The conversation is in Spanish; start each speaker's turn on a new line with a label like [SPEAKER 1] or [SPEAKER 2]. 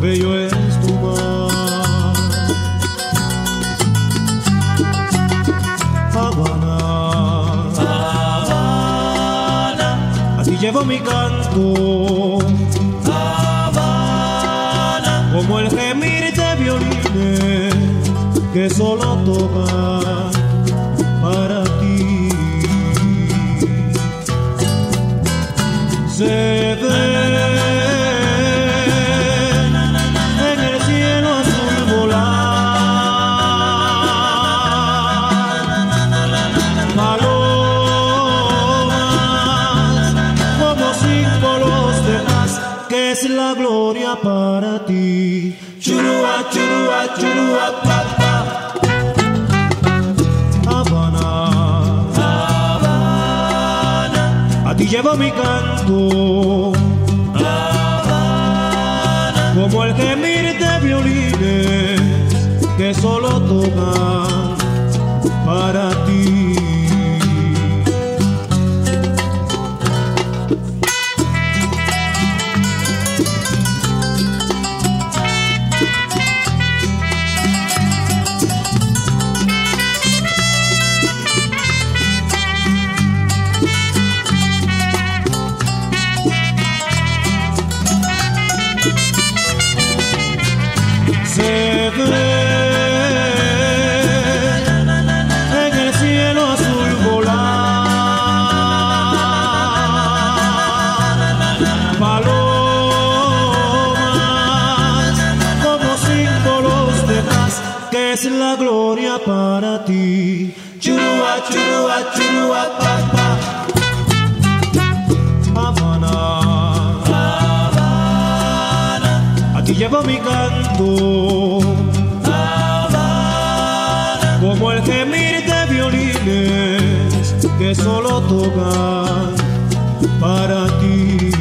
[SPEAKER 1] bello es tu mar. Habana,
[SPEAKER 2] Habana,
[SPEAKER 1] a ti llevo mi canto,
[SPEAKER 2] Habana,
[SPEAKER 1] como el gemir de violines que solo tocan para ti. Se ve en el cielo azul volar palomas como símbolos de paz, que es la gloria para ti.
[SPEAKER 2] churua, churua, churua, pa, pa.
[SPEAKER 1] Habana,
[SPEAKER 2] Habana,
[SPEAKER 1] a ti llevo mi canto,
[SPEAKER 2] Habana,
[SPEAKER 1] como el gemir de violines que solo tocan para ti. Se ve en el cielo azul volar palomas como símbolos de paz, que es la gloria para ti.
[SPEAKER 2] churua, churua, churua, pa, pa.
[SPEAKER 1] Habana,
[SPEAKER 2] Habana,
[SPEAKER 1] a ti llevo mi canto,
[SPEAKER 2] Habana,
[SPEAKER 1] como el gemir de violines que solo tocan para ti.